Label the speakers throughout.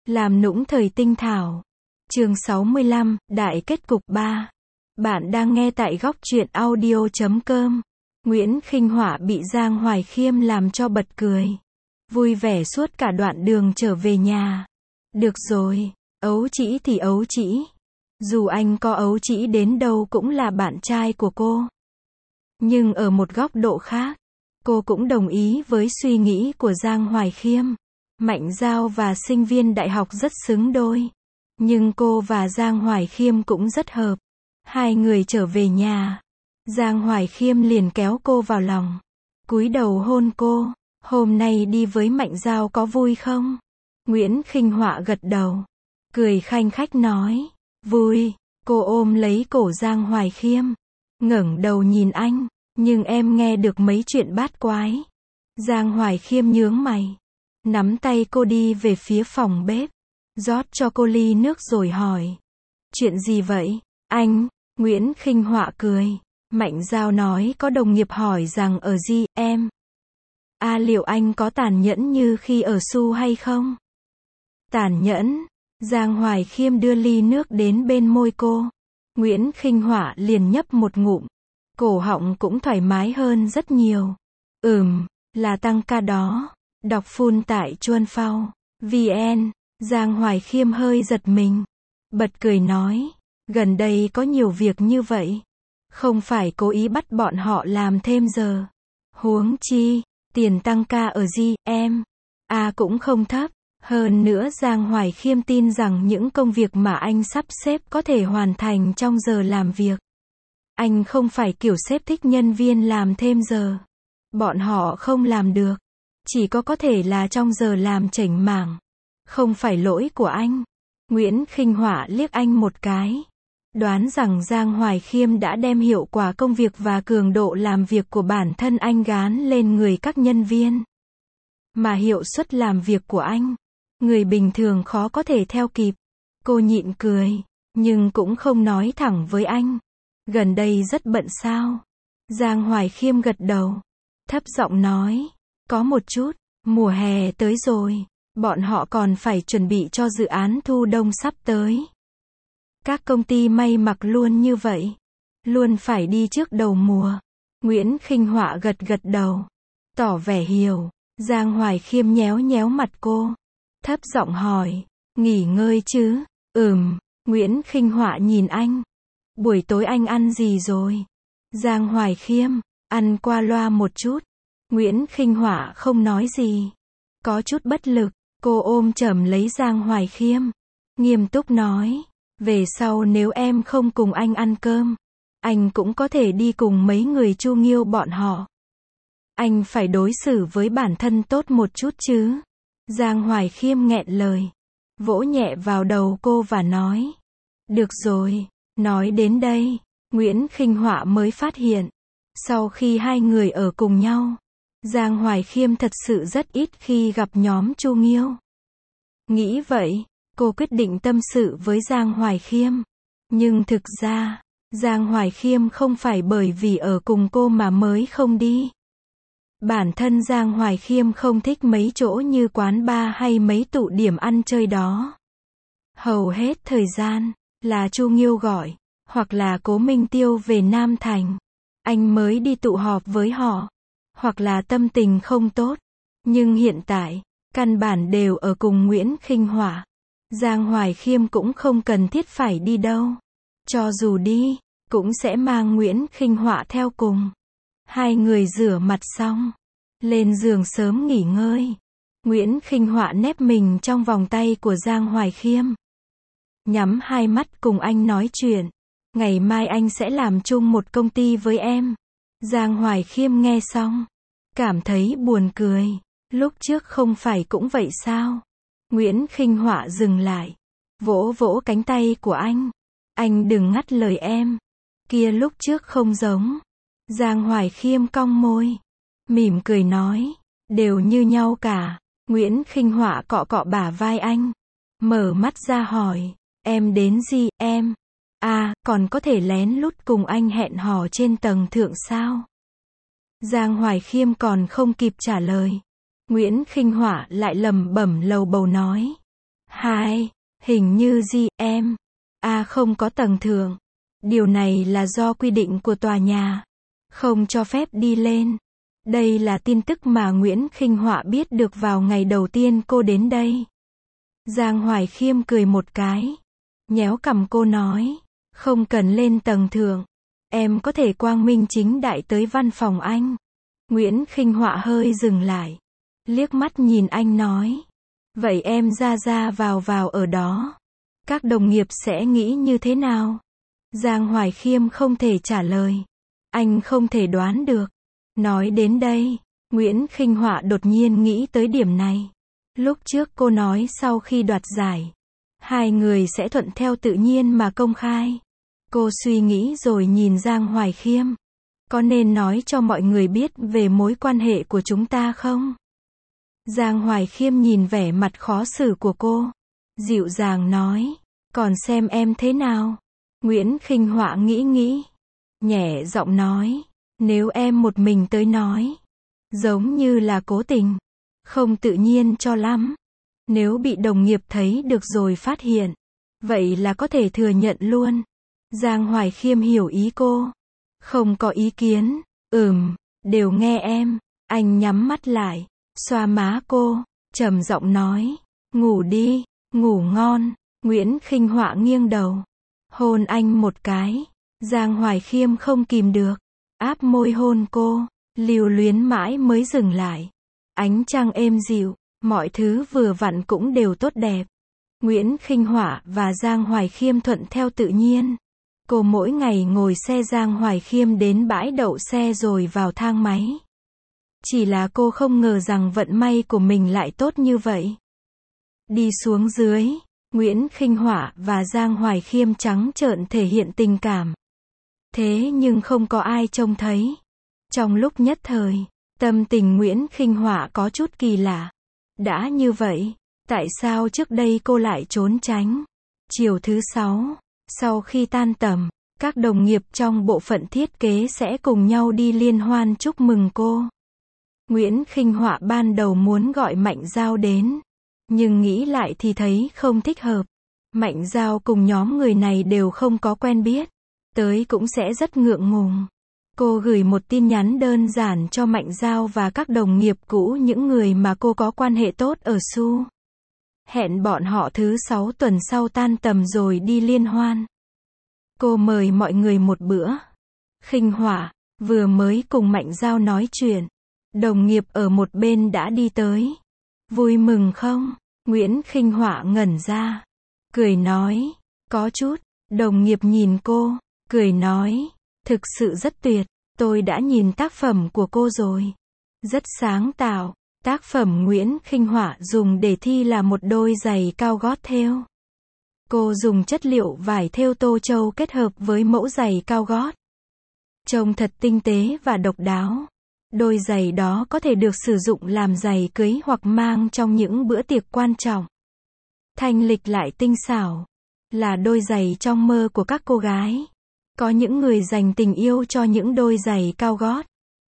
Speaker 1: Làm nũng thời tinh thảo. Chương 65, Đại kết cục 3. Bạn đang nghe tại góc truyện audio.com. Nguyễn Khinh Họa bị Giang Hoài Khiêm làm cho bật cười. Vui vẻ suốt cả đoạn đường trở về nhà. Được rồi, ấu trĩ thì ấu trĩ. Dù anh có ấu trĩ đến đâu cũng là bạn trai của cô. Nhưng ở một góc độ khác, cô cũng đồng ý với suy nghĩ của Giang Hoài Khiêm. Mạnh Dao và sinh viên đại học rất xứng đôi. Nhưng cô và Giang Hoài Khiêm cũng rất hợp. Hai người trở về nhà. Giang Hoài Khiêm liền kéo cô vào lòng. Cúi đầu hôn cô. Hôm nay đi với Mạnh Dao có vui không? Nguyễn Khinh Họa gật đầu. Cười khanh khách nói. Vui. Cô ôm lấy cổ Giang Hoài Khiêm. Ngẩng đầu nhìn anh. Nhưng em nghe được mấy chuyện bát quái. Giang Hoài Khiêm nhướng mày. Nắm tay cô đi về phía phòng bếp. Rót cho cô ly nước rồi hỏi. Chuyện gì vậy, anh? Nguyễn Khinh Họa cười. Mạnh Dao nói có đồng nghiệp hỏi rằng ở GM. Liệu anh có tàn nhẫn như khi ở Su hay không? Tàn nhẫn. Giang Hoài Khiêm đưa ly nước đến bên môi cô. Nguyễn Khinh Họa liền nhấp một ngụm. Cổ họng cũng thoải mái hơn rất nhiều. Là tăng ca đó. Đọc full tại Chuan Phao VN. Giang Hoài Khiêm hơi giật mình. Bật cười nói. Gần đây có nhiều việc như vậy. Không phải cố ý bắt bọn họ làm thêm giờ. Huống chi, tiền tăng ca ở GM cũng không thấp. Hơn nữa Giang Hoài Khiêm tin rằng những công việc mà anh sắp xếp có thể hoàn thành trong giờ làm việc. Anh không phải kiểu sếp thích nhân viên làm thêm giờ. Bọn họ không làm được. Chỉ có thể là trong giờ làm chểnh mảng. Không phải lỗi của anh. Nguyễn Khinh Họa liếc anh một cái. Đoán rằng Giang Hoài Khiêm đã đem hiệu quả công việc và cường độ làm việc của bản thân anh gán lên người các nhân viên. Mà hiệu suất làm việc của anh, người bình thường khó có thể theo kịp. Cô nhịn cười, nhưng cũng không nói thẳng với anh. Gần đây rất bận sao? Giang Hoài Khiêm gật đầu. Thấp giọng nói. Có một chút, mùa hè tới rồi. Bọn họ còn phải chuẩn bị cho dự án thu đông sắp tới. Các công ty may mặc luôn như vậy. Luôn phải đi trước đầu mùa. Nguyễn Khinh Họa gật đầu. Tỏ vẻ hiểu. Giang Hoài Khiêm nhéo nhéo mặt cô. Thấp giọng hỏi. Nghỉ ngơi chứ? Nguyễn Khinh Họa nhìn anh. Buổi tối anh ăn gì rồi? Giang Hoài Khiêm. Ăn qua loa một chút. Nguyễn Khinh Họa không nói gì. Có chút bất lực. Cô ôm chầm lấy Giang Hoài Khiêm. Nghiêm túc nói. Về sau nếu em không cùng anh ăn cơm, anh cũng có thể đi cùng mấy người Chu Nghiêu bọn họ. Anh phải đối xử với bản thân tốt một chút chứ. Giang Hoài Khiêm nghẹn lời. Vỗ nhẹ vào đầu cô và nói. Được rồi. Nói đến đây, Nguyễn Khinh Họa mới phát hiện. Sau khi hai người ở cùng nhau, Giang Hoài Khiêm thật sự rất ít khi gặp nhóm Chu Nghiêu. Nghĩ vậy, cô quyết định tâm sự với Giang Hoài Khiêm. Nhưng thực ra, Giang Hoài Khiêm không phải bởi vì ở cùng cô mà mới không đi. Bản thân Giang Hoài Khiêm không thích mấy chỗ như quán bar hay mấy tụ điểm ăn chơi đó. Hầu hết thời gian, là Chu Nghiêu gọi, hoặc là Cố Minh Tiêu về Nam Thành. Anh mới đi tụ họp với họ. Hoặc là tâm tình không tốt. Nhưng hiện tại, căn bản đều ở cùng Nguyễn Khinh Họa. Giang Hoài Khiêm cũng không cần thiết phải đi đâu. Cho dù đi, cũng sẽ mang Nguyễn Khinh Họa theo cùng. Hai người rửa mặt xong, lên giường sớm nghỉ ngơi. Nguyễn Khinh Họa nép mình trong vòng tay của Giang Hoài Khiêm. Nhắm hai mắt cùng anh nói chuyện. Ngày mai anh sẽ làm chung một công ty với em. Giang Hoài Khiêm nghe xong, cảm thấy buồn cười. Lúc trước không phải cũng vậy sao? Nguyễn Khinh Họa dừng lại. Vỗ vỗ cánh tay của anh. Anh đừng ngắt lời em. Kia lúc trước không giống. Giang Hoài Khiêm cong môi. Mỉm cười nói. Đều như nhau cả. Nguyễn Khinh Họa cọ cọ bả vai anh. Mở mắt ra hỏi. Em đến gì, em? Còn có thể lén lút cùng anh hẹn hò trên tầng thượng sao? Giang Hoài Khiêm còn không kịp trả lời. Nguyễn Khinh Họa lại lẩm bẩm lầu bầu nói. 2. Hình như GM A không có tầng thượng. Điều này là do quy định của tòa nhà. Không cho phép đi lên. Đây là tin tức mà Nguyễn Khinh Họa biết được vào ngày đầu tiên cô đến đây. Giang Hoài Khiêm cười một cái. Nhéo cằm cô nói. Không cần lên tầng thượng. Em có thể quang minh chính đại tới văn phòng anh. Nguyễn Khinh Họa hơi dừng lại. Liếc mắt nhìn anh nói. Vậy em ra vào ở đó. Các đồng nghiệp sẽ nghĩ như thế nào? Giang Hoài Khiêm không thể trả lời. Anh không thể đoán được. Nói đến đây, Nguyễn Khinh Họa đột nhiên nghĩ tới điểm này. Lúc trước cô nói sau khi đoạt giải, hai người sẽ thuận theo tự nhiên mà công khai. Cô suy nghĩ rồi nhìn Giang Hoài Khiêm. Có nên nói cho mọi người biết về mối quan hệ của chúng ta không? Giang Hoài Khiêm nhìn vẻ mặt khó xử của cô. Dịu dàng nói. Còn xem em thế nào? Nguyễn Khinh Họa nghĩ. Nhẹ giọng nói. Nếu em một mình tới nói. Giống như là cố tình. Không tự nhiên cho lắm. Nếu bị đồng nghiệp thấy được rồi phát hiện. Vậy là có thể thừa nhận luôn. Giang Hoài Khiêm hiểu ý cô. Không có ý kiến. Đều nghe em. Anh nhắm mắt lại. Xoa má cô. Trầm giọng nói. Ngủ đi. Ngủ ngon. Nguyễn Khinh Họa nghiêng đầu. Hôn anh một cái. Giang Hoài Khiêm không kìm được. Áp môi hôn cô. Lưu luyến mãi mới dừng lại. Ánh trăng êm dịu. Mọi thứ vừa vặn cũng đều tốt đẹp. Nguyễn Khinh Họa và Giang Hoài Khiêm thuận theo tự nhiên. Cô mỗi ngày ngồi xe Giang Hoài Khiêm đến bãi đậu xe rồi vào thang máy. Chỉ là cô không ngờ rằng vận may của mình lại tốt như vậy. Đi xuống dưới, Nguyễn Khinh Họa và Giang Hoài Khiêm trắng trợn thể hiện tình cảm. Thế nhưng không có ai trông thấy. Trong lúc nhất thời, tâm tình Nguyễn Khinh Họa có chút kỳ lạ. Đã như vậy, tại sao trước đây cô lại trốn tránh? Chiều thứ 6, sau khi tan tầm, các đồng nghiệp trong bộ phận thiết kế sẽ cùng nhau đi liên hoan chúc mừng cô. Nguyễn Khinh Họa ban đầu muốn gọi Mạnh Giao đến, nhưng nghĩ lại thì thấy không thích hợp. Mạnh Giao cùng nhóm người này đều không có quen biết, tới cũng sẽ rất ngượng ngùng. Cô gửi một tin nhắn đơn giản cho Mạnh Giao và các đồng nghiệp cũ, những người mà cô có quan hệ tốt ở Su. Hẹn bọn họ thứ 6 tuần sau tan tầm rồi đi liên hoan. Cô mời mọi người một bữa. Khinh Họa vừa mới cùng Mạnh Giao nói chuyện, đồng nghiệp ở một bên đã đi tới. Vui mừng không? Nguyễn Khinh Họa ngẩn ra, cười nói, có chút. Đồng nghiệp nhìn cô, cười nói, thực sự rất tuyệt, tôi đã nhìn tác phẩm của cô rồi. Rất sáng tạo. Tác phẩm Nguyễn Khinh Họa dùng để thi là một đôi giày cao gót thêu. Cô dùng chất liệu vải thêu Tô Châu kết hợp với mẫu giày cao gót. Trông thật tinh tế và độc đáo. Đôi giày đó có thể được sử dụng làm giày cưới hoặc mang trong những bữa tiệc quan trọng. Thanh lịch lại tinh xảo. Là đôi giày trong mơ của các cô gái. Có những người dành tình yêu cho những đôi giày cao gót.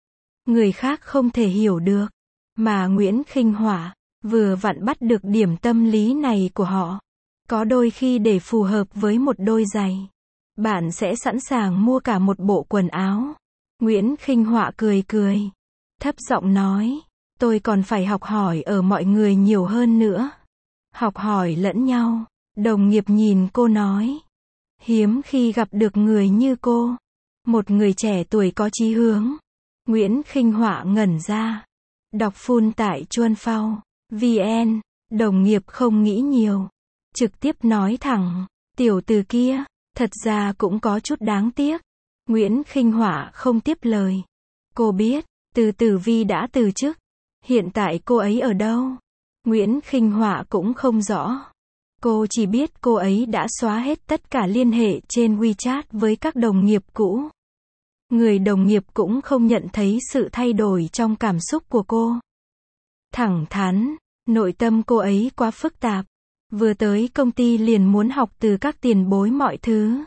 Speaker 1: Người khác không thể hiểu được. Mà Nguyễn Khinh Họa vừa vặn bắt được điểm tâm lý này của họ. Có đôi khi để phù hợp với một đôi giày, bạn sẽ sẵn sàng mua cả một bộ quần áo. Nguyễn Khinh Họa cười, thấp giọng nói, tôi còn phải học hỏi ở mọi người nhiều hơn nữa. Học hỏi lẫn nhau. Đồng nghiệp nhìn cô nói, hiếm khi gặp được người như cô, một người trẻ tuổi có chí hướng. Nguyễn Khinh Họa ngẩn ra. Đọc full tại Chuan Phao VN. Đồng nghiệp không nghĩ nhiều, trực tiếp nói thẳng, tiểu từ kia, thật ra cũng có chút đáng tiếc. Nguyễn Khinh Họa không tiếp lời. Cô biết, Từ Tử Vi đã từ chức. Hiện tại cô ấy ở đâu? Nguyễn Khinh Họa cũng không rõ. Cô chỉ biết cô ấy đã xóa hết tất cả liên hệ trên WeChat với các đồng nghiệp cũ. Người đồng nghiệp cũng không nhận thấy sự thay đổi trong cảm xúc của cô. Thẳng thắn, nội tâm cô ấy quá phức tạp. Vừa tới công ty liền muốn học từ các tiền bối mọi thứ.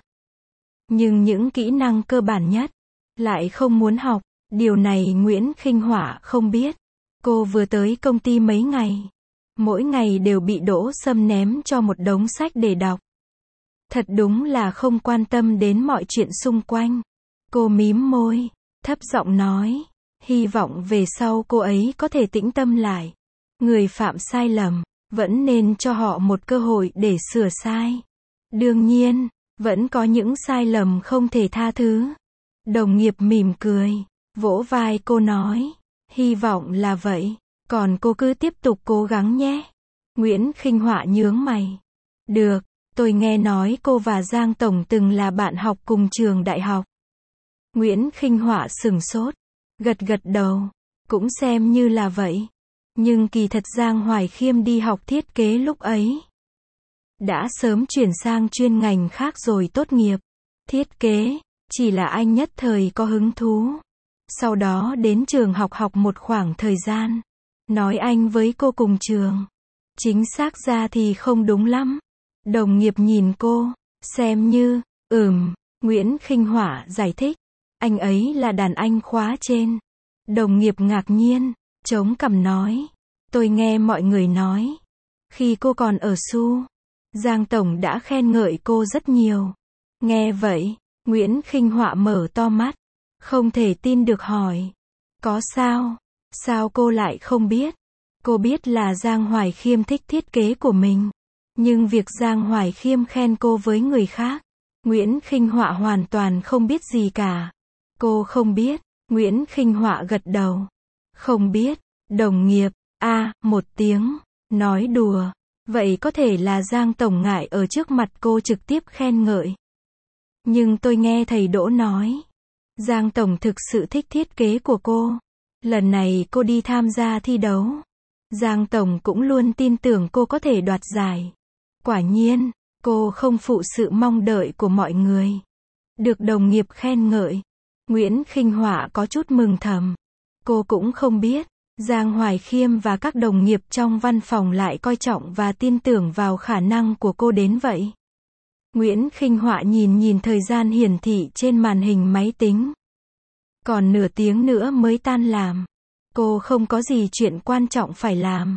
Speaker 1: Nhưng những kỹ năng cơ bản nhất, lại không muốn học. Điều này Nguyễn Khinh Họa không biết. Cô vừa tới công ty mấy ngày. Mỗi ngày đều bị Đỗ Sâm ném cho một đống sách để đọc. Thật đúng là không quan tâm đến mọi chuyện xung quanh. Cô mím môi, thấp giọng nói, hy vọng về sau cô ấy có thể tĩnh tâm lại. Người phạm sai lầm, vẫn nên cho họ một cơ hội để sửa sai. Đương nhiên, vẫn có những sai lầm không thể tha thứ. Đồng nghiệp mỉm cười, vỗ vai cô nói, hy vọng là vậy, còn cô cứ tiếp tục cố gắng nhé. Nguyễn Khinh Họa nhướng mày. Được, tôi nghe nói cô và Giang Tổng từng là bạn học cùng trường đại học. Nguyễn Khinh Họa sửng sốt, gật gật đầu, cũng xem như là vậy. Nhưng kỳ thật Giang Hoài Khiêm đi học thiết kế lúc ấy đã sớm chuyển sang chuyên ngành khác rồi tốt nghiệp. Thiết kế, chỉ là anh nhất thời có hứng thú. Sau đó đến trường học một khoảng thời gian. Nói anh với cô cùng trường. Chính xác ra thì không đúng lắm. Đồng nghiệp nhìn cô, xem như, Nguyễn Khinh Họa giải thích. Anh ấy là đàn anh khóa trên. Đồng nghiệp ngạc nhiên, chống cằm nói. Tôi nghe mọi người nói. Khi cô còn ở SU, Giang Tổng đã khen ngợi cô rất nhiều. Nghe vậy, Nguyễn Khinh Họa mở to mắt. Không thể tin được hỏi. Có sao? Sao cô lại không biết? Cô biết là Giang Hoài Khiêm thích thiết kế của mình. Nhưng việc Giang Hoài Khiêm khen cô với người khác, Nguyễn Khinh Họa hoàn toàn không biết gì cả. Cô không biết. Nguyễn Khinh Họa gật đầu. Không biết. Đồng nghiệp, một tiếng, nói đùa. Vậy có thể là Giang Tổng ngại ở trước mặt cô trực tiếp khen ngợi. Nhưng tôi nghe thầy Đỗ nói, Giang Tổng thực sự thích thiết kế của cô. Lần này cô đi tham gia thi đấu, Giang Tổng cũng luôn tin tưởng cô có thể đoạt giải. Quả nhiên, cô không phụ sự mong đợi của mọi người. Được đồng nghiệp khen ngợi, Nguyễn Khinh Họa có chút mừng thầm. Cô cũng không biết, Giang Hoài Khiêm và các đồng nghiệp trong văn phòng lại coi trọng và tin tưởng vào khả năng của cô đến vậy. Nguyễn Khinh Họa nhìn thời gian hiển thị trên màn hình máy tính. Còn nửa tiếng nữa mới tan làm. Cô không có gì chuyện quan trọng phải làm.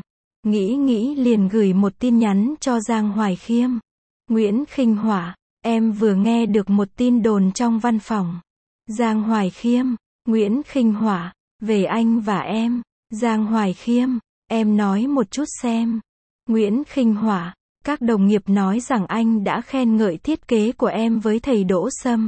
Speaker 1: Nghĩ liền gửi một tin nhắn cho Giang Hoài Khiêm. Nguyễn Khinh Họa, em vừa nghe được một tin đồn trong văn phòng. Giang Hoài Khiêm, Nguyễn Khinh Họa, về anh và em. Giang Hoài Khiêm, em nói một chút xem. Nguyễn Khinh Họa, các đồng nghiệp nói rằng anh đã khen ngợi thiết kế của em với thầy Đỗ Sâm.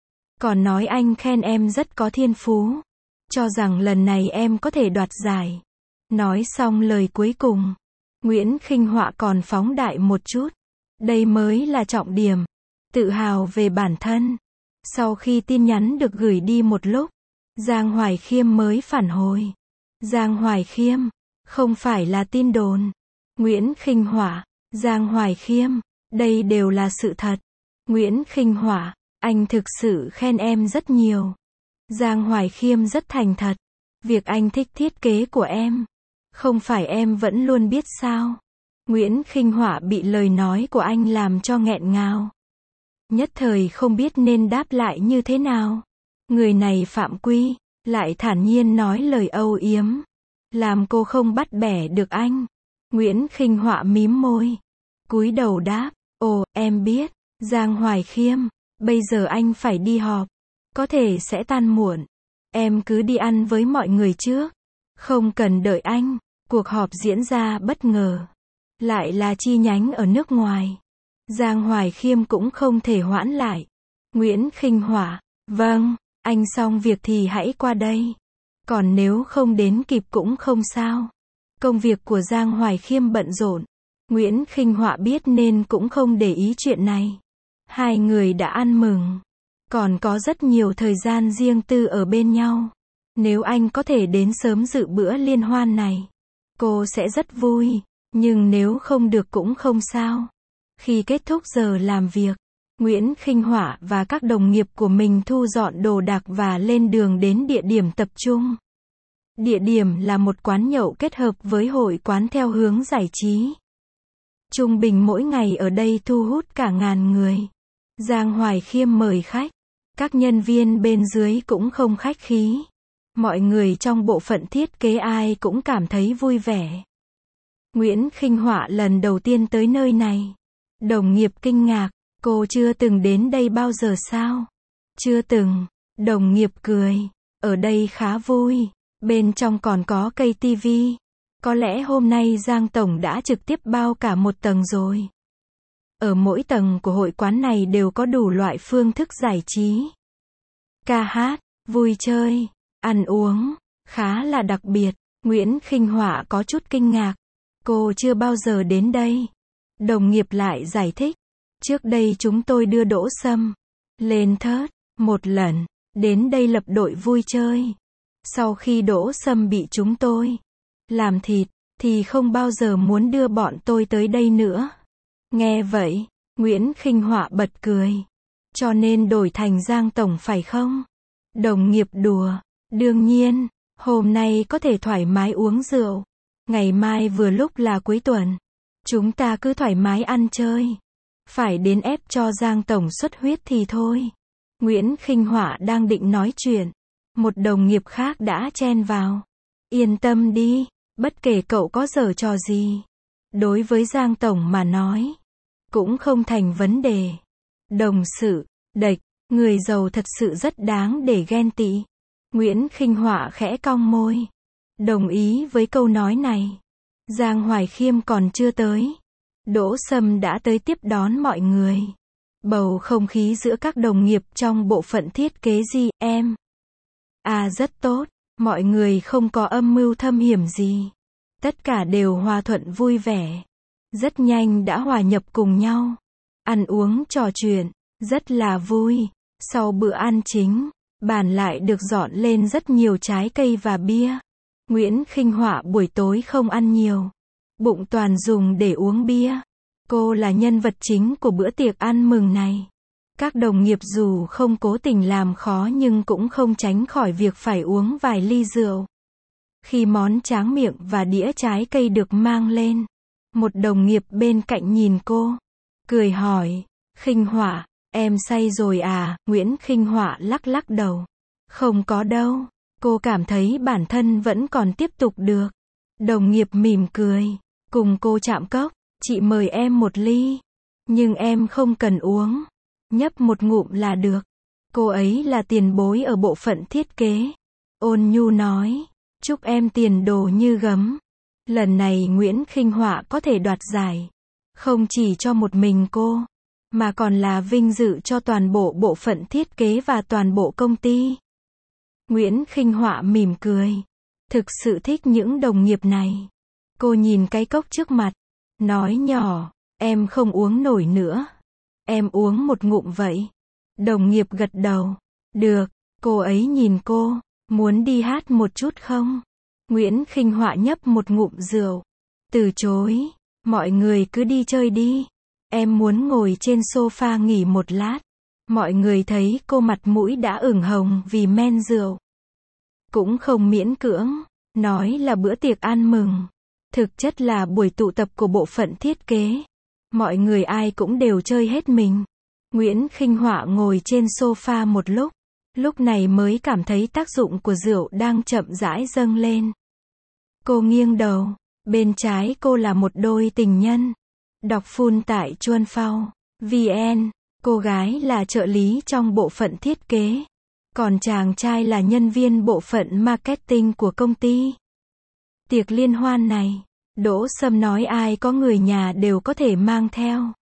Speaker 1: Còn nói anh khen em rất có thiên phú. Cho rằng lần này em có thể đoạt giải. Nói xong lời cuối cùng, Nguyễn Khinh Họa còn phóng đại một chút. Đây mới là trọng điểm. Tự hào về bản thân. Sau khi tin nhắn được gửi đi một lúc, Giang Hoài Khiêm mới phản hồi. Giang Hoài Khiêm, không phải là tin đồn. Nguyễn Khinh Họa, Giang Hoài Khiêm, đây đều là sự thật. Nguyễn Khinh Họa, anh thực sự khen em rất nhiều. Giang Hoài Khiêm rất thành thật. Việc anh thích thiết kế của em, không phải em vẫn luôn biết sao? Nguyễn Khinh Họa bị lời nói của anh làm cho nghẹn ngào. Nhất thời không biết nên đáp lại như thế nào. Người này phạm quy, lại thản nhiên nói lời âu yếm. Làm cô không bắt bẻ được anh. Nguyễn Khinh Họa mím môi. Cúi đầu đáp, ồ, em biết. Giang Hoài Khiêm, bây giờ anh phải đi họp. Có thể sẽ tan muộn. Em cứ đi ăn với mọi người trước. Không cần đợi anh. Cuộc họp diễn ra bất ngờ. Lại là chi nhánh ở nước ngoài. Giang Hoài Khiêm cũng không thể hoãn lại. Nguyễn Khinh Họa, vâng, anh xong việc thì hãy qua đây. Còn nếu không đến kịp cũng không sao. Công việc của Giang Hoài Khiêm bận rộn. Nguyễn Khinh Họa biết nên cũng không để ý chuyện này. Hai người đã ăn mừng. Còn có rất nhiều thời gian riêng tư ở bên nhau. Nếu anh có thể đến sớm dự bữa liên hoan này, cô sẽ rất vui. Nhưng nếu không được cũng không sao. Khi kết thúc giờ làm việc, Nguyễn Khinh Họa và các đồng nghiệp của mình thu dọn đồ đạc và lên đường đến địa điểm tập trung. Địa điểm là một quán nhậu kết hợp với hội quán theo hướng giải trí. Trung bình mỗi ngày ở đây thu hút cả ngàn người. Giang Hoài Khiêm mời khách. Các nhân viên bên dưới cũng không khách khí. Mọi người trong bộ phận thiết kế ai cũng cảm thấy vui vẻ. Nguyễn Khinh Họa lần đầu tiên tới nơi này. Đồng nghiệp kinh ngạc, cô chưa từng đến đây bao giờ sao? Chưa từng. Đồng nghiệp cười, ở đây khá vui, bên trong còn có cây tivi. Có lẽ hôm nay Giang Tổng đã trực tiếp bao cả một tầng rồi. Ở mỗi tầng của hội quán này đều có đủ loại phương thức giải trí. Ca hát, vui chơi, ăn uống, khá là đặc biệt. Nguyễn Khinh Họa có chút kinh ngạc. Cô chưa bao giờ đến đây. Đồng nghiệp lại giải thích. Trước đây chúng tôi đưa Đỗ Sâm lên thớt một lần, đến đây lập đội vui chơi. Sau khi Đỗ Sâm bị chúng tôi làm thịt, thì không bao giờ muốn đưa bọn tôi tới đây nữa. Nghe vậy, Nguyễn Khinh Họa bật cười. Cho nên đổi thành Giang Tổng phải không? Đồng nghiệp đùa. Đương nhiên, hôm nay có thể thoải mái uống rượu. Ngày mai vừa lúc là cuối tuần. Chúng ta cứ thoải mái ăn chơi. Phải đến ép cho Giang Tổng xuất huyết thì thôi. Nguyễn Khinh Họa đang định nói chuyện. Một đồng nghiệp khác đã chen vào. Yên tâm đi, bất kể cậu có giở trò gì. Đối với Giang Tổng mà nói, cũng không thành vấn đề. Đồng sự, đệch, người giàu thật sự rất đáng để ghen tị. Nguyễn Khinh Họa khẽ cong môi. Đồng ý với câu nói này. Giang Hoài Khiêm còn chưa tới. Đỗ Sâm đã tới tiếp đón mọi người. Bầu không khí giữa các đồng nghiệp trong bộ phận thiết kế GM rất tốt. Mọi người không có âm mưu thâm hiểm gì. Tất cả đều hòa thuận vui vẻ. Rất nhanh đã hòa nhập cùng nhau. Ăn uống trò chuyện, rất là vui. Sau bữa ăn chính, bàn lại được dọn lên rất nhiều trái cây và bia. Nguyễn Khinh Họa buổi tối không ăn nhiều. Bụng toàn dùng để uống bia. Cô là nhân vật chính của bữa tiệc ăn mừng này. Các đồng nghiệp dù không cố tình làm khó nhưng cũng không tránh khỏi việc phải uống vài ly rượu. Khi món tráng miệng và đĩa trái cây được mang lên, một đồng nghiệp bên cạnh nhìn cô, cười hỏi, Khinh Họa, em say rồi à? Nguyễn Khinh Họa lắc lắc đầu. Không có đâu, cô cảm thấy bản thân vẫn còn tiếp tục được. Đồng nghiệp mỉm cười, cùng cô chạm cốc, chị mời em một ly, nhưng em không cần uống, nhấp một ngụm là được. Cô ấy là tiền bối ở bộ phận thiết kế. Ôn nhu nói, chúc em tiền đồ như gấm. Lần này Nguyễn Khinh Họa có thể đoạt giải, không chỉ cho một mình cô, mà còn là vinh dự cho toàn bộ bộ phận thiết kế và toàn bộ công ty. Nguyễn Khinh Họa mỉm cười, thực sự thích những đồng nghiệp này. Cô nhìn cái cốc trước mặt, nói nhỏ, em không uống nổi nữa. Em uống một ngụm vậy. Đồng nghiệp gật đầu. Được, cô ấy nhìn cô, muốn đi hát một chút không? Nguyễn Khinh Họa nhấp một ngụm rượu. Từ chối, mọi người cứ đi chơi đi. Em muốn ngồi trên sofa nghỉ một lát. Mọi người thấy cô mặt mũi đã ửng hồng vì men rượu. Cũng không miễn cưỡng, nói là bữa tiệc ăn mừng. Thực chất là buổi tụ tập của bộ phận thiết kế. Mọi người ai cũng đều chơi hết mình. Nguyễn Khinh Họa ngồi trên sofa một lúc này mới cảm thấy tác dụng của rượu đang chậm rãi dâng lên. Cô nghiêng đầu, bên trái cô là một đôi tình nhân. Đọc full tại Chuan Phao, VN, cô gái là trợ lý trong bộ phận thiết kế. Còn chàng trai là nhân viên bộ phận marketing của công ty. Tiệc liên hoan này, Đỗ Sâm nói ai có người nhà đều có thể mang theo.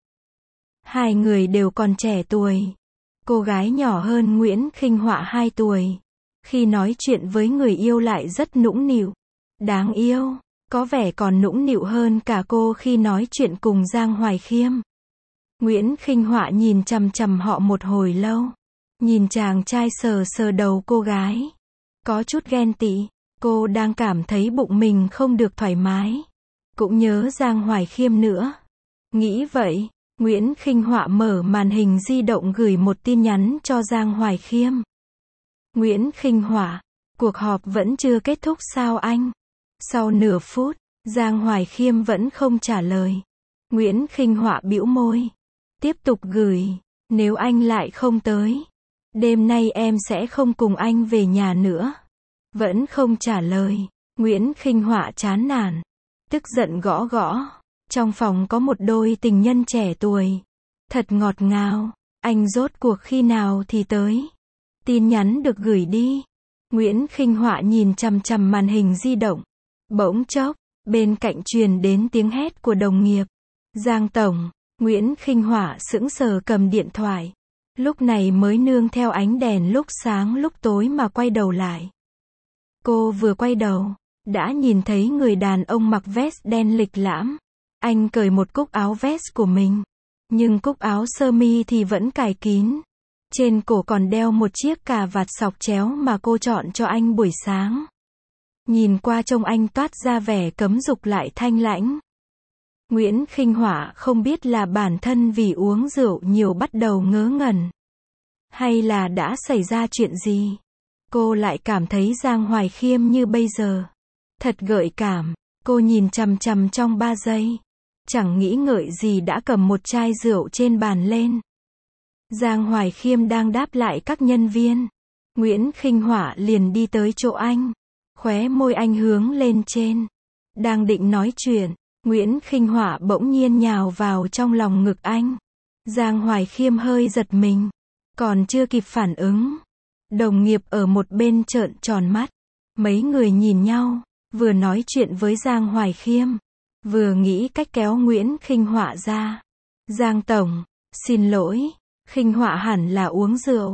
Speaker 1: Hai người đều còn trẻ tuổi. Cô gái nhỏ hơn Nguyễn Khinh Họa 2 tuổi. Khi nói chuyện với người yêu lại rất nũng nịu. Đáng yêu, có vẻ còn nũng nịu hơn cả cô khi nói chuyện cùng Giang Hoài Khiêm. Nguyễn Khinh Họa nhìn chằm chằm họ một hồi lâu. Nhìn chàng trai sờ sờ đầu cô gái. Có chút ghen tị. Cô đang cảm thấy bụng mình không được thoải mái. Cũng nhớ Giang Hoài Khiêm nữa. Nghĩ vậy, Nguyễn Khinh Họa mở màn hình di động gửi một tin nhắn cho Giang Hoài Khiêm. Nguyễn Khinh Họa, cuộc họp vẫn chưa kết thúc sao anh? Sau nửa phút, Giang Hoài Khiêm vẫn không trả lời. Nguyễn Khinh Họa bĩu môi. Tiếp tục gửi, nếu anh lại không tới, đêm nay em sẽ không cùng anh về nhà nữa. Vẫn không trả lời. Nguyễn Khinh Họa chán nản. tức giận gõ gõ. Trong phòng có một đôi tình nhân trẻ tuổi. Thật ngọt ngào. Anh rốt cuộc khi nào thì tới? Tin nhắn được gửi đi. Nguyễn Khinh Họa nhìn chằm chằm màn hình di động. Bỗng chốc, bên cạnh truyền đến tiếng hét của đồng nghiệp. Giang tổng. Nguyễn Khinh Họa sững sờ cầm điện thoại. Lúc này mới nương theo ánh đèn lúc sáng lúc tối mà quay đầu lại. Cô vừa quay đầu, đã nhìn thấy người đàn ông mặc vest đen lịch lãm. Anh cởi một cúc áo vest của mình, nhưng cúc áo sơ mi thì vẫn cài kín. Trên cổ còn đeo một chiếc cà vạt xọc chéo mà cô chọn cho anh buổi sáng. Nhìn qua trông anh toát ra vẻ cấm dục lại thanh lãnh. Nguyễn Khinh Họa không biết là bản thân vì uống rượu nhiều bắt đầu ngớ ngẩn, hay là đã xảy ra chuyện gì. Cô lại cảm thấy Giang Hoài Khiêm như bây giờ. Thật gợi cảm. Cô nhìn chằm chằm trong 3 giây. Chẳng nghĩ ngợi gì đã cầm một chai rượu trên bàn lên. Giang Hoài Khiêm đang đáp lại các nhân viên. Nguyễn Khinh Họa liền đi tới chỗ anh. Khóe môi anh hướng lên trên. Đang định nói chuyện, Nguyễn Khinh Họa bỗng nhiên nhào vào trong lòng ngực anh. Giang Hoài Khiêm hơi giật mình. Còn chưa kịp phản ứng, đồng nghiệp ở một bên trợn tròn mắt. Mấy người nhìn nhau, vừa nói chuyện với Giang Hoài Khiêm, vừa nghĩ cách kéo Nguyễn Khinh Họa ra. Giang tổng, xin lỗi, Khinh Họa hẳn là uống rượu.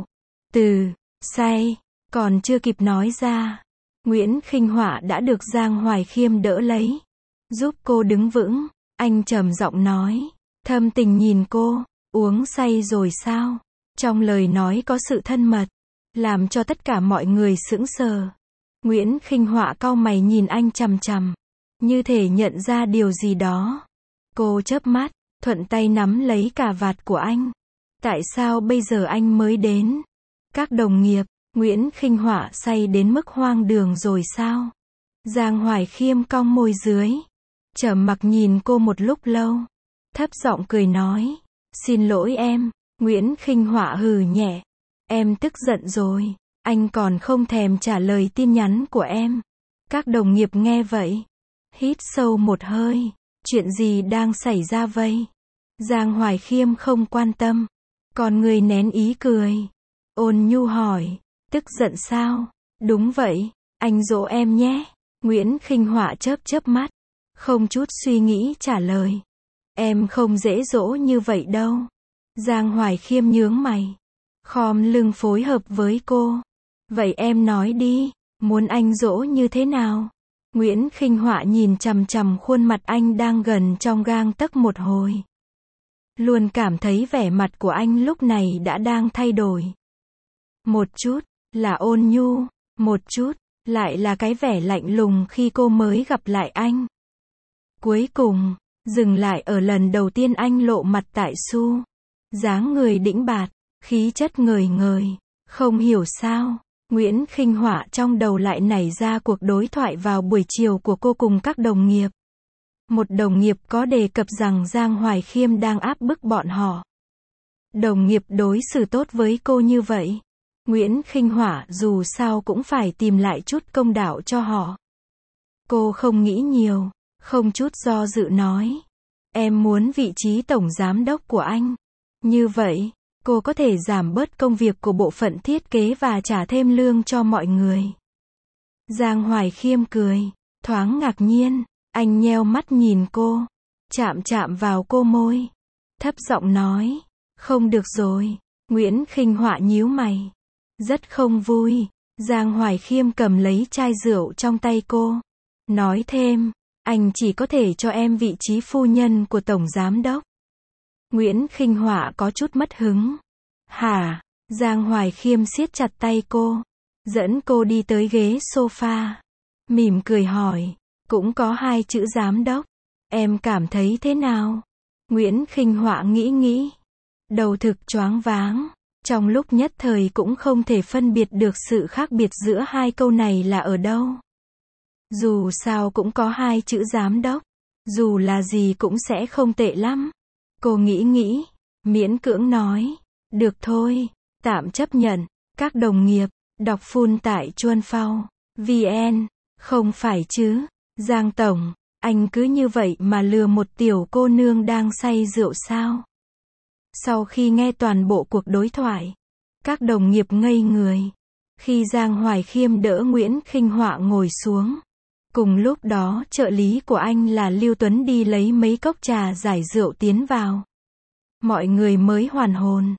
Speaker 1: Say, còn chưa kịp nói ra, Nguyễn Khinh Họa đã được Giang Hoài Khiêm đỡ lấy, giúp cô đứng vững. Anh trầm giọng nói, thâm tình nhìn cô, uống say rồi sao? Trong lời nói có sự thân mật, làm cho tất cả mọi người sững sờ. Nguyễn Khinh Họa cau mày nhìn anh chằm chằm, như thể nhận ra điều gì đó. Cô chớp mắt, thuận tay nắm lấy cà vạt của anh. Tại sao bây giờ anh mới đến? Các đồng nghiệp, Nguyễn Khinh Họa say đến mức hoang đường rồi sao? Giang Hoài Khiêm cong môi dưới, trầm mặc nhìn cô một lúc lâu, thấp giọng cười nói, xin lỗi em. Nguyễn Khinh Họa hừ nhẹ, em tức giận rồi, anh còn không thèm trả lời tin nhắn của em. Các đồng nghiệp nghe vậy, hít sâu một hơi, chuyện gì đang xảy ra vậy? Giang Hoài Khiêm không quan tâm, còn người nén ý cười, ôn nhu hỏi, tức giận sao? Đúng vậy, anh dỗ em nhé. Nguyễn Khinh Họa chớp chớp mắt, không chút suy nghĩ trả lời, em không dễ dỗ như vậy đâu. Giang Hoài Khiêm nhướng mày, khom lưng phối hợp với cô. Vậy em nói đi, muốn anh dỗ như thế nào? Nguyễn Khinh Họa nhìn chằm chằm khuôn mặt anh đang gần trong gang tấc một hồi. Luôn cảm thấy vẻ mặt của anh lúc này đã đang thay đổi. Một chút là ôn nhu, một chút lại là cái vẻ lạnh lùng khi cô mới gặp lại anh. Cuối cùng, dừng lại ở lần đầu tiên anh lộ mặt tại Su. Dáng người đĩnh bạt, khí chất ngời ngời. Không hiểu sao, Nguyễn Khinh Họa trong đầu lại nảy ra cuộc đối thoại vào buổi chiều của cô cùng các đồng nghiệp. Một đồng nghiệp có đề cập rằng Giang Hoài Khiêm đang áp bức bọn họ. Đồng nghiệp đối xử tốt với cô như vậy, Nguyễn Khinh Họa dù sao cũng phải tìm lại chút công đạo cho họ. Cô không nghĩ nhiều, không chút do dự nói, em muốn vị trí tổng giám đốc của anh. Như vậy, cô có thể giảm bớt công việc của bộ phận thiết kế và trả thêm lương cho mọi người. Giang Hoài Khiêm cười, thoáng ngạc nhiên, anh nheo mắt nhìn cô, chạm chạm vào cô môi, thấp giọng nói, không được rồi. Nguyễn Khinh Họa nhíu mày, rất không vui. Giang Hoài Khiêm cầm lấy chai rượu trong tay cô, nói thêm, anh chỉ có thể cho em vị trí phu nhân của tổng giám đốc. Nguyễn Khinh Họa có chút mất hứng. Hả? Giang Hoài Khiêm siết chặt tay cô, dẫn cô đi tới ghế sofa, mỉm cười hỏi, cũng có 2 chữ giám đốc, em cảm thấy thế nào? Nguyễn Khinh Họa nghĩ, đầu thực choáng váng, trong lúc nhất thời cũng không thể phân biệt được sự khác biệt giữa 2 câu này là ở đâu. Dù sao cũng có 2 chữ giám đốc, dù là gì cũng sẽ không tệ lắm. Cô nghĩ, miễn cưỡng nói, được thôi, tạm chấp nhận. Các đồng nghiệp, đọc full tại Chuanphao.vn, không phải chứ, Giang tổng, Anh cứ như vậy mà lừa một tiểu cô nương đang say rượu sao? Sau khi nghe toàn bộ cuộc đối thoại, các đồng nghiệp ngây người. Khi Giang Hoài Khiêm đỡ Nguyễn Khinh Họa ngồi xuống. Cùng lúc đó trợ lý của anh là Lưu Tuấn đi lấy mấy cốc trà giải rượu tiến vào. Mọi người mới hoàn hồn.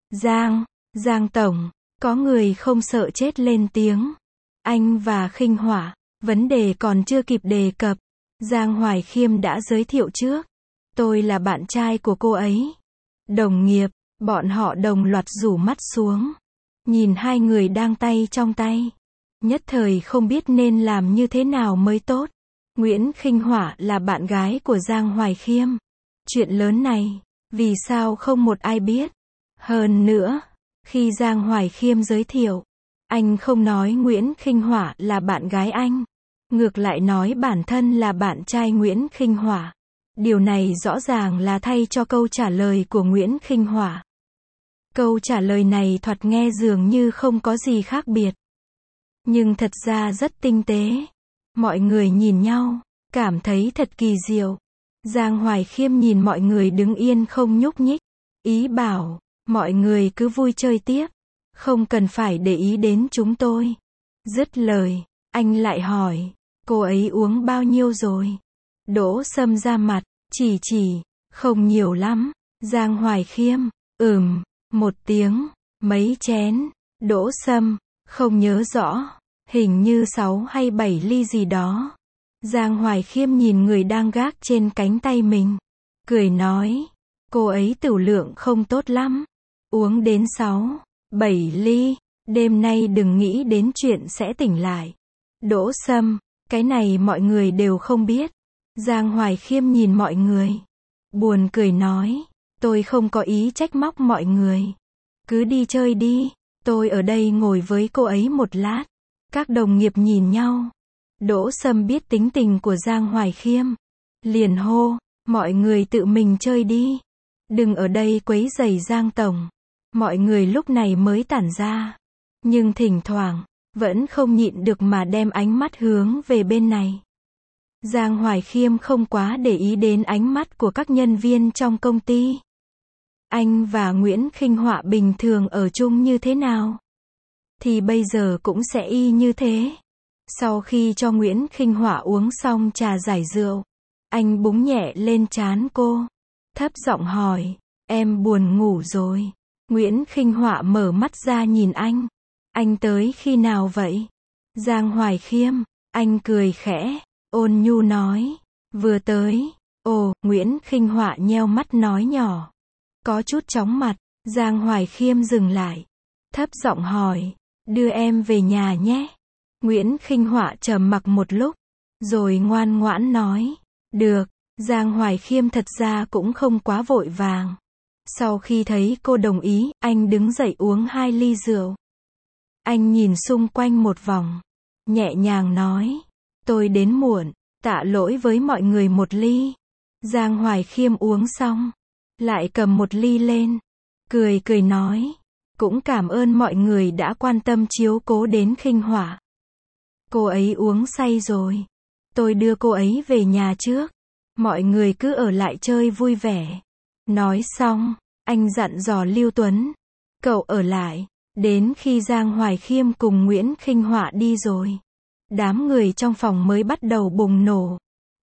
Speaker 1: Giang Tổng, có người không sợ chết lên tiếng. Anh và Khinh Họa, vấn đề còn chưa kịp đề cập. Giang Hoài Khiêm đã giới thiệu trước. Tôi là bạn trai của cô ấy. Đồng nghiệp, bọn họ đồng loạt rủ mắt xuống. Nhìn hai người đang tay trong tay. Nhất thời không biết nên làm như thế nào mới tốt. Nguyễn Khinh Họa là bạn gái của Giang Hoài Khiêm. Chuyện lớn này, vì sao không một ai biết? Hơn nữa, khi Giang Hoài Khiêm giới thiệu, anh không nói Nguyễn Khinh Họa là bạn gái anh. Ngược lại nói bản thân là bạn trai Nguyễn Khinh Họa. Điều này rõ ràng là thay cho câu trả lời của Nguyễn Khinh Họa. Câu trả lời này thoạt nghe dường như không có gì khác biệt. Nhưng thật ra rất tinh tế. Mọi người nhìn nhau, cảm thấy thật kỳ diệu. Giang Hoài Khiêm nhìn mọi người đứng yên không nhúc nhích. Ý bảo, mọi người cứ vui chơi tiếp. Không cần phải để ý đến chúng tôi. Dứt lời, anh lại hỏi, cô ấy uống bao nhiêu rồi? Đỗ Sâm ra mặt, chỉ, không nhiều lắm. Giang Hoài Khiêm, một tiếng, mấy chén. Đỗ Sâm, không nhớ rõ, hình như 6 hay 7 ly gì đó. Giang Hoài Khiêm nhìn người đang gác trên cánh tay mình, cười nói, cô ấy tửu lượng không tốt lắm, uống đến 6, 7 ly, đêm nay đừng nghĩ đến chuyện sẽ tỉnh lại. Đỗ Sâm, cái này mọi người đều không biết. Giang Hoài Khiêm nhìn mọi người, buồn cười nói, tôi không có ý trách móc mọi người. Cứ đi chơi đi, tôi ở đây ngồi với cô ấy một lát. Các đồng nghiệp nhìn nhau. Đỗ Sâm biết tính tình của Giang Hoài Khiêm. Liền hô, mọi người tự mình chơi đi. Đừng ở đây quấy rầy Giang Tổng. Mọi người lúc này mới tản ra. Nhưng thỉnh thoảng, vẫn không nhịn được mà đem ánh mắt hướng về bên này. Giang Hoài Khiêm không quá để ý đến ánh mắt của các nhân viên trong công ty. Anh và Nguyễn Khinh Họa bình thường ở chung như thế nào? Thì bây giờ cũng sẽ y như thế. Sau khi cho Nguyễn Khinh Họa uống xong trà giải rượu, anh búng nhẹ lên trán cô. Thấp giọng hỏi, em buồn ngủ rồi. Nguyễn Khinh Họa mở mắt ra nhìn anh. Anh tới khi nào vậy? Giang Hoài Khiêm, anh cười khẽ, ôn nhu nói, vừa tới. Ồ, Nguyễn Khinh Họa nheo mắt nói nhỏ. Có chút chóng mặt, Giang Hoài Khiêm dừng lại. Thấp giọng hỏi, đưa em về nhà nhé. Nguyễn Khinh Họa trầm mặc một lúc, rồi ngoan ngoãn nói, được. Giang Hoài Khiêm thật ra cũng không quá vội vàng. Sau khi thấy cô đồng ý, anh đứng dậy uống 2 ly rượu. Anh nhìn xung quanh một vòng, nhẹ nhàng nói, tôi đến muộn, tạ lỗi với mọi người một ly. Giang Hoài Khiêm uống xong, lại cầm một ly lên, cười nói, cũng cảm ơn mọi người đã quan tâm chiếu cố đến Khinh Họa. Cô ấy uống say rồi, tôi đưa cô ấy về nhà trước, mọi người cứ ở lại chơi vui vẻ. Nói xong, anh dặn dò Lưu Tuấn, cậu ở lại, đến khi Giang Hoài Khiêm cùng Nguyễn Khinh Họa đi rồi. Đám người trong phòng mới bắt đầu bùng nổ.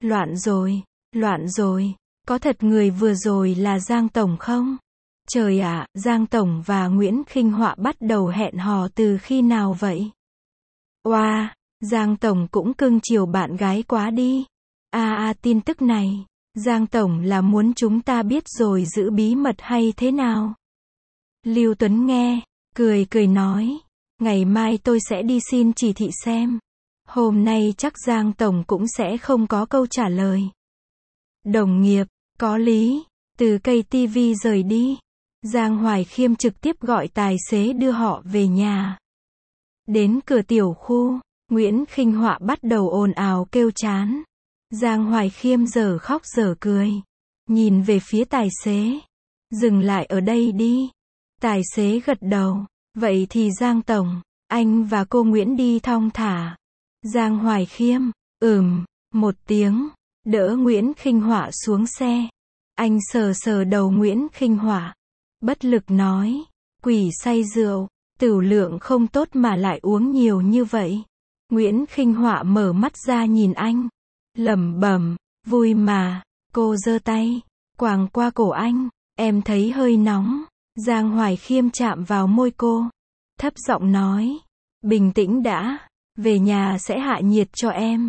Speaker 1: Loạn rồi, có thật người vừa rồi là Giang Tổng không? Trời ạ, Giang Tổng và Nguyễn Khinh Họa bắt đầu hẹn hò từ khi nào vậy? Oa, Giang Tổng cũng cưng chiều bạn gái quá đi. Tin tức này, Giang Tổng là muốn chúng ta biết rồi giữ bí mật hay thế nào? Lưu Tuấn nghe, cười nói, ngày mai tôi sẽ đi xin chỉ thị xem. Hôm nay chắc Giang Tổng cũng sẽ không có câu trả lời. Đồng nghiệp, có lý, từ cây TV rời đi. Giang Hoài Khiêm trực tiếp gọi tài xế đưa họ về nhà. Đến cửa tiểu khu, Nguyễn Khinh Họa bắt đầu ồn ào kêu chán. Giang Hoài Khiêm giờ khóc giờ cười. Nhìn về phía tài xế. Dừng lại ở đây đi. Tài xế gật đầu. Vậy thì Giang Tổng, anh và cô Nguyễn đi thong thả. Giang Hoài Khiêm, một tiếng. đỡ Nguyễn Khinh Họa xuống xe. Anh sờ sờ đầu Nguyễn Khinh Họa, bất lực nói, quỷ say rượu, tửu lượng không tốt mà lại uống nhiều như vậy. Nguyễn Khinh Họa mở mắt ra nhìn anh, lẩm bẩm, vui mà. Cô giơ tay, quàng qua cổ anh, em thấy hơi nóng. Giang Hoài Khiêm chạm vào môi cô, thấp giọng nói, bình tĩnh đã, về nhà sẽ hạ nhiệt cho em.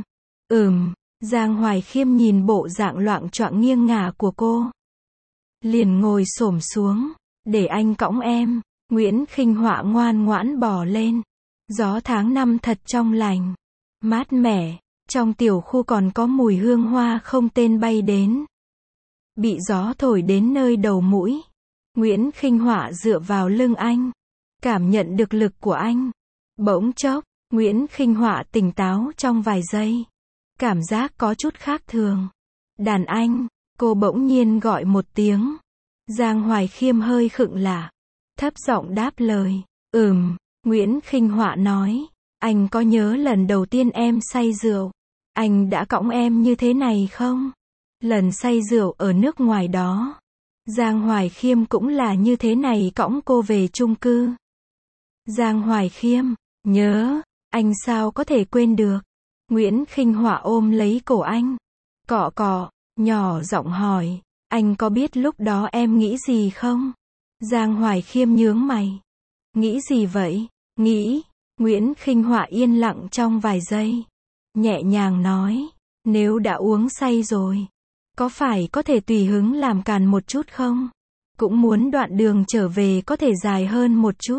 Speaker 1: Giang Hoài Khiêm nhìn bộ dạng loạng choạng nghiêng ngả của cô, liền ngồi xổm xuống, để anh cõng em. Nguyễn Khinh Họa ngoan ngoãn bò lên. Gió tháng 5 thật trong lành, mát mẻ, trong tiểu khu còn có mùi hương hoa không tên bay đến. Bị gió thổi đến nơi đầu mũi, Nguyễn Khinh Họa dựa vào lưng anh, cảm nhận được lực của anh. Bỗng chốc, Nguyễn Khinh Họa tỉnh táo trong vài giây. Cảm giác có chút khác thường. Đàn anh, cô bỗng nhiên gọi một tiếng. Giang Hoài Khiêm hơi khựng lại, thấp giọng đáp lời, Nguyễn Khinh Họa nói, anh có nhớ lần đầu tiên em say rượu, anh đã cõng em như thế này không? Lần say rượu ở nước ngoài đó, Giang Hoài Khiêm cũng là như thế này cõng cô về chung cư. Giang Hoài Khiêm, nhớ, anh sao có thể quên được? Nguyễn Khinh Họa ôm lấy cổ anh, cọ cọ, nhỏ giọng hỏi, anh có biết lúc đó em nghĩ gì không? Giang Hoài Khiêm nhướng mày. Nghĩ gì vậy? Nghĩ. Nguyễn Khinh Họa yên lặng trong vài giây, nhẹ nhàng nói, nếu đã uống say rồi, có phải có thể tùy hứng làm càn một chút không? Cũng muốn đoạn đường trở về có thể dài hơn một chút.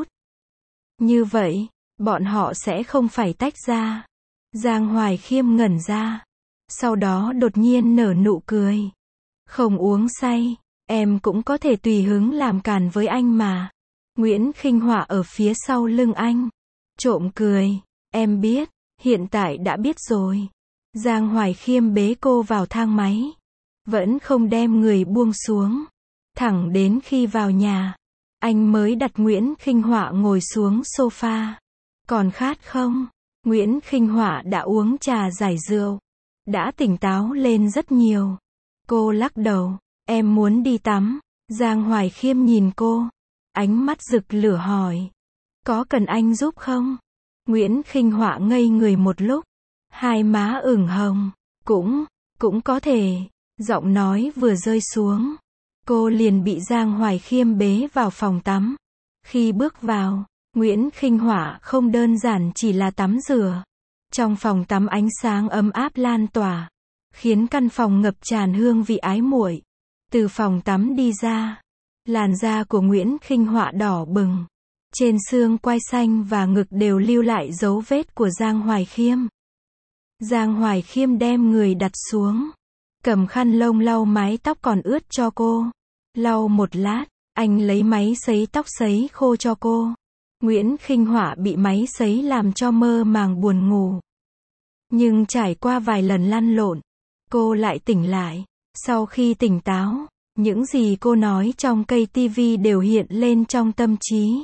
Speaker 1: Như vậy, bọn họ sẽ không phải tách ra. Giang Hoài Khiêm ngẩn ra, sau đó đột nhiên nở nụ cười. Không uống say, em cũng có thể tùy hứng làm càn với anh mà. Nguyễn Khinh Họa ở phía sau lưng anh, trộm cười, em biết, hiện tại đã biết rồi. Giang Hoài Khiêm bế cô vào thang máy, vẫn không đem người buông xuống. Thẳng đến khi vào nhà, anh mới đặt Nguyễn Khinh Họa ngồi xuống sofa. Còn khát không? Nguyễn Khinh Họa đã uống trà giải rượu, đã tỉnh táo lên rất nhiều. Cô lắc đầu, em muốn đi tắm. Giang Hoài Khiêm nhìn cô, ánh mắt rực lửa hỏi, có cần anh giúp không? Nguyễn Khinh Họa ngây người một lúc, hai má ửng hồng, cũng có thể. Giọng nói vừa rơi xuống, cô liền bị Giang Hoài Khiêm bế vào phòng tắm. Khi bước vào, Nguyễn Khinh Họa không đơn giản chỉ là tắm rửa. Trong phòng tắm ánh sáng ấm áp lan tỏa, khiến căn phòng ngập tràn hương vị ái muội. Từ phòng tắm đi ra, làn da của Nguyễn Khinh Họa đỏ bừng. Trên xương quai xanh và ngực đều lưu lại dấu vết của Giang Hoài Khiêm. Giang Hoài Khiêm đem người đặt xuống, cầm khăn lông lau mái tóc còn ướt cho cô. Lau một lát, anh lấy máy sấy tóc sấy khô cho cô. Nguyễn Khinh Họa bị máy sấy làm cho mơ màng buồn ngủ. Nhưng trải qua vài lần lăn lộn, cô lại tỉnh lại. Sau khi tỉnh táo, những gì cô nói trong cây tivi đều hiện lên trong tâm trí.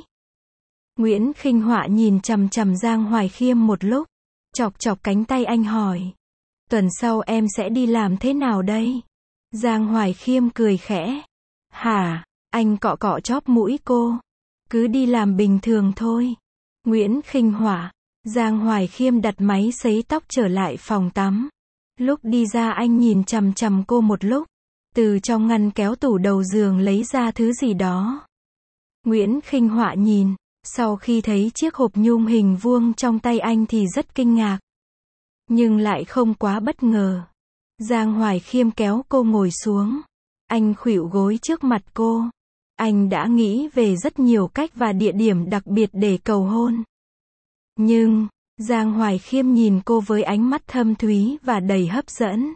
Speaker 1: Nguyễn Khinh Họa nhìn chằm chằm Giang Hoài Khiêm một lúc, chọc chọc cánh tay anh hỏi, tuần sau em sẽ đi làm thế nào đây? Giang Hoài Khiêm cười khẽ. Hả? Anh cọ cọ chóp mũi cô. Cứ đi làm bình thường thôi. Nguyễn Khinh Họa. Giang Hoài Khiêm đặt máy sấy tóc trở lại phòng tắm. Lúc đi ra anh nhìn chằm chằm cô một lúc, từ trong ngăn kéo tủ đầu giường lấy ra thứ gì đó. Nguyễn Khinh Họa nhìn, sau khi thấy chiếc hộp nhung hình vuông trong tay anh thì rất kinh ngạc, nhưng lại không quá bất ngờ. Giang Hoài Khiêm kéo cô ngồi xuống. Anh khuỵu gối trước mặt cô. Anh đã nghĩ về rất nhiều cách và địa điểm đặc biệt để cầu hôn. Nhưng, Giang Hoài Khiêm nhìn cô với ánh mắt thâm thúy và đầy hấp dẫn.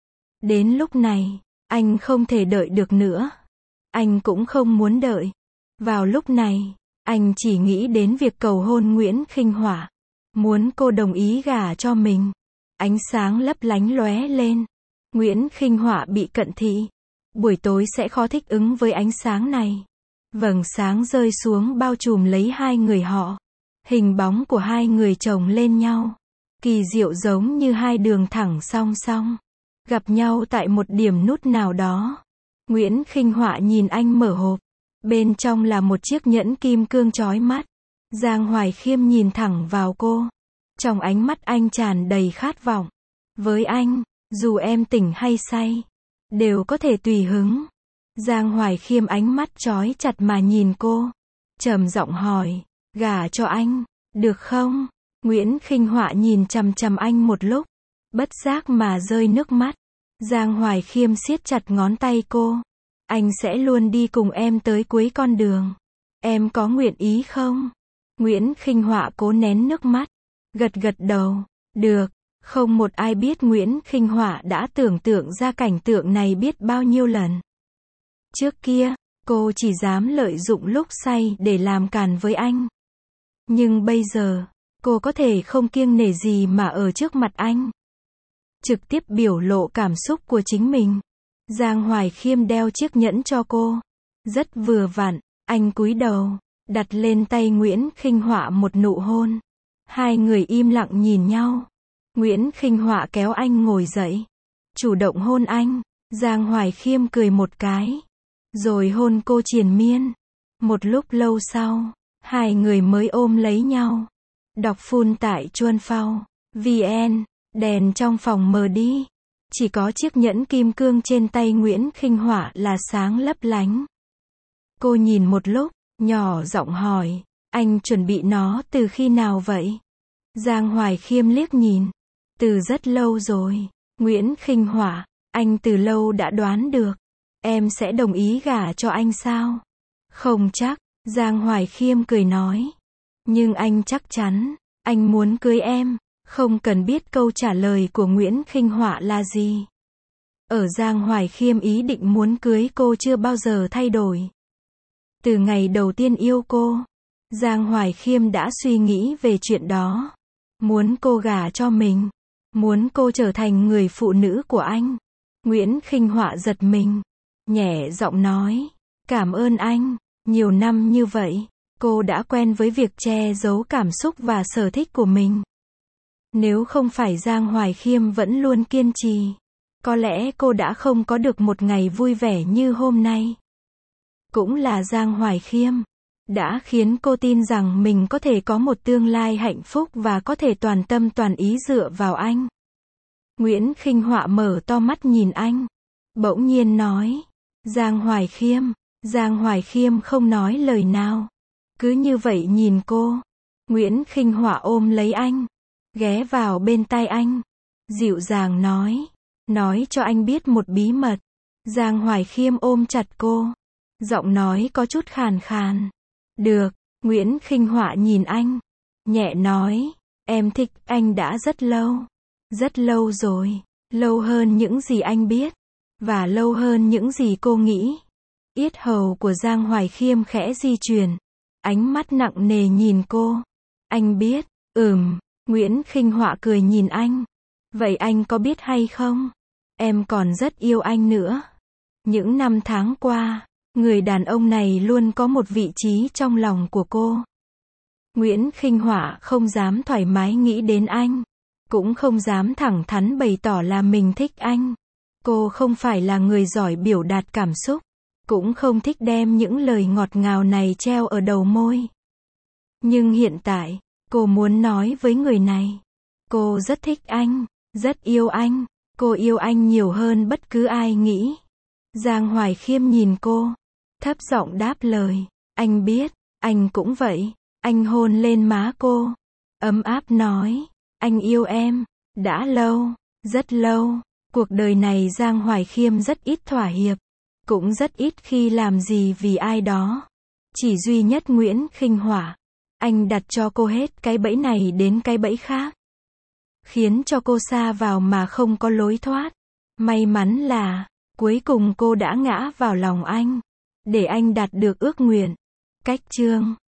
Speaker 1: Đến lúc này, anh không thể đợi được nữa. Anh cũng không muốn đợi. Vào lúc này, anh chỉ nghĩ đến việc cầu hôn Nguyễn Khinh Họa. Muốn cô đồng ý gả cho mình. Ánh sáng lấp lánh lóe lên. Nguyễn Khinh Họa bị cận thị. Buổi tối sẽ khó thích ứng với ánh sáng này. Vầng sáng rơi xuống bao trùm lấy hai người họ. Hình bóng của hai người chồng lên nhau. Kỳ diệu giống như hai đường thẳng song song. Gặp nhau tại một điểm nút nào đó. Nguyễn Khinh Họa nhìn anh mở hộp. Bên trong là một chiếc nhẫn kim cương chói mắt. Giang Hoài Khiêm nhìn thẳng vào cô. Trong ánh mắt anh tràn đầy khát vọng. Với anh, dù em tỉnh hay say, đều có thể tùy hứng. Giang Hoài Khiêm ánh mắt chói chặt mà nhìn cô. Trầm giọng hỏi, gả cho anh, được không? Nguyễn Khinh Họa nhìn chằm chằm anh một lúc. Bất giác mà rơi nước mắt. Giang Hoài Khiêm siết chặt ngón tay cô. Anh sẽ luôn đi cùng em tới cuối con đường. Em có nguyện ý không? Nguyễn Khinh Họa cố nén nước mắt. Gật gật đầu. Được. Không một ai biết Nguyễn Khinh Họa đã tưởng tượng ra cảnh tượng này biết bao nhiêu lần. Trước kia, cô chỉ dám lợi dụng lúc say để làm càn với anh. Nhưng bây giờ, cô có thể không kiêng nể gì mà ở trước mặt anh. Trực tiếp biểu lộ cảm xúc của chính mình. Giang Hoài Khiêm đeo chiếc nhẫn cho cô. Rất vừa vặn, anh cúi đầu, đặt lên tay Nguyễn Khinh Họa một nụ hôn. Hai người im lặng nhìn nhau. Nguyễn Khinh Họa kéo anh ngồi dậy. Chủ động hôn anh. Giang Hoài Khiêm cười một cái. Rồi hôn cô triền miên. Một lúc lâu sau, hai người mới ôm lấy nhau. Đọc phun tại Chuan Phao VN. Đèn trong phòng mờ đi. Chỉ có chiếc nhẫn kim cương trên tay Nguyễn Khinh Họa là sáng lấp lánh. Cô nhìn một lúc, nhỏ giọng hỏi, anh chuẩn bị nó từ khi nào vậy? Giang Hoài Khiêm liếc nhìn. Từ rất lâu rồi. Nguyễn Khinh Họa, anh từ lâu đã đoán được. Em sẽ đồng ý gả cho anh sao? Không chắc, Giang Hoài Khiêm cười nói. Nhưng anh chắc chắn, anh muốn cưới em. Không cần biết câu trả lời của Nguyễn Khinh Họa là gì. Ở Giang Hoài Khiêm ý định muốn cưới cô chưa bao giờ thay đổi. Từ ngày đầu tiên yêu cô, Giang Hoài Khiêm đã suy nghĩ về chuyện đó. Muốn cô gả cho mình. Muốn cô trở thành người phụ nữ của anh. Nguyễn Khinh Họa giật mình. Nhẹ giọng nói. Cảm ơn anh. Nhiều năm như vậy, cô đã quen với việc che giấu cảm xúc và sở thích của mình. Nếu không phải Giang Hoài Khiêm vẫn luôn kiên trì, có lẽ cô đã không có được một ngày vui vẻ như hôm nay. Cũng là Giang Hoài Khiêm đã khiến cô tin rằng mình có thể có một tương lai hạnh phúc và có thể toàn tâm toàn ý dựa vào anh. Nguyễn Khinh Họa mở to mắt nhìn anh, bỗng nhiên nói, Giang Hoài Khiêm. Giang Hoài Khiêm không nói lời nào, cứ như vậy nhìn cô. Nguyễn Khinh Họa ôm lấy anh, ghé vào bên tai anh, dịu dàng nói cho anh biết một bí mật. Giang Hoài Khiêm ôm chặt cô, giọng nói có chút khàn khàn. Được. Nguyễn Khinh Họa nhìn anh, nhẹ nói, em thích anh đã rất lâu rồi, lâu hơn những gì anh biết, và lâu hơn những gì cô nghĩ. Yết hầu của Giang Hoài Khiêm khẽ di chuyển, ánh mắt nặng nề nhìn cô. Anh biết. Nguyễn Khinh Họa cười nhìn anh. Vậy anh có biết hay không? Em còn rất yêu anh nữa. Những năm tháng qua, người đàn ông này luôn có một vị trí trong lòng của cô. Nguyễn Khinh Họa không dám thoải mái nghĩ đến anh, cũng không dám thẳng thắn bày tỏ là mình thích anh. Cô không phải là người giỏi biểu đạt cảm xúc, cũng không thích đem những lời ngọt ngào này treo ở đầu môi. Nhưng hiện tại, cô muốn nói với người này. Cô rất thích anh, rất yêu anh, cô yêu anh nhiều hơn bất cứ ai nghĩ. Giang Hoài Khiêm nhìn cô, thấp giọng đáp lời, anh biết, anh cũng vậy. Anh hôn lên má cô, ấm áp nói, anh yêu em, đã lâu, rất lâu. Cuộc đời này Giang Hoài Khiêm rất ít thỏa hiệp, cũng rất ít khi làm gì vì ai đó. Chỉ duy nhất Nguyễn Khinh Họa, anh đặt cho cô hết cái bẫy này đến cái bẫy khác, khiến cho cô sa vào mà không có lối thoát. May mắn là, cuối cùng cô đã ngã vào lòng anh, để anh đạt được ước nguyện. Cách chương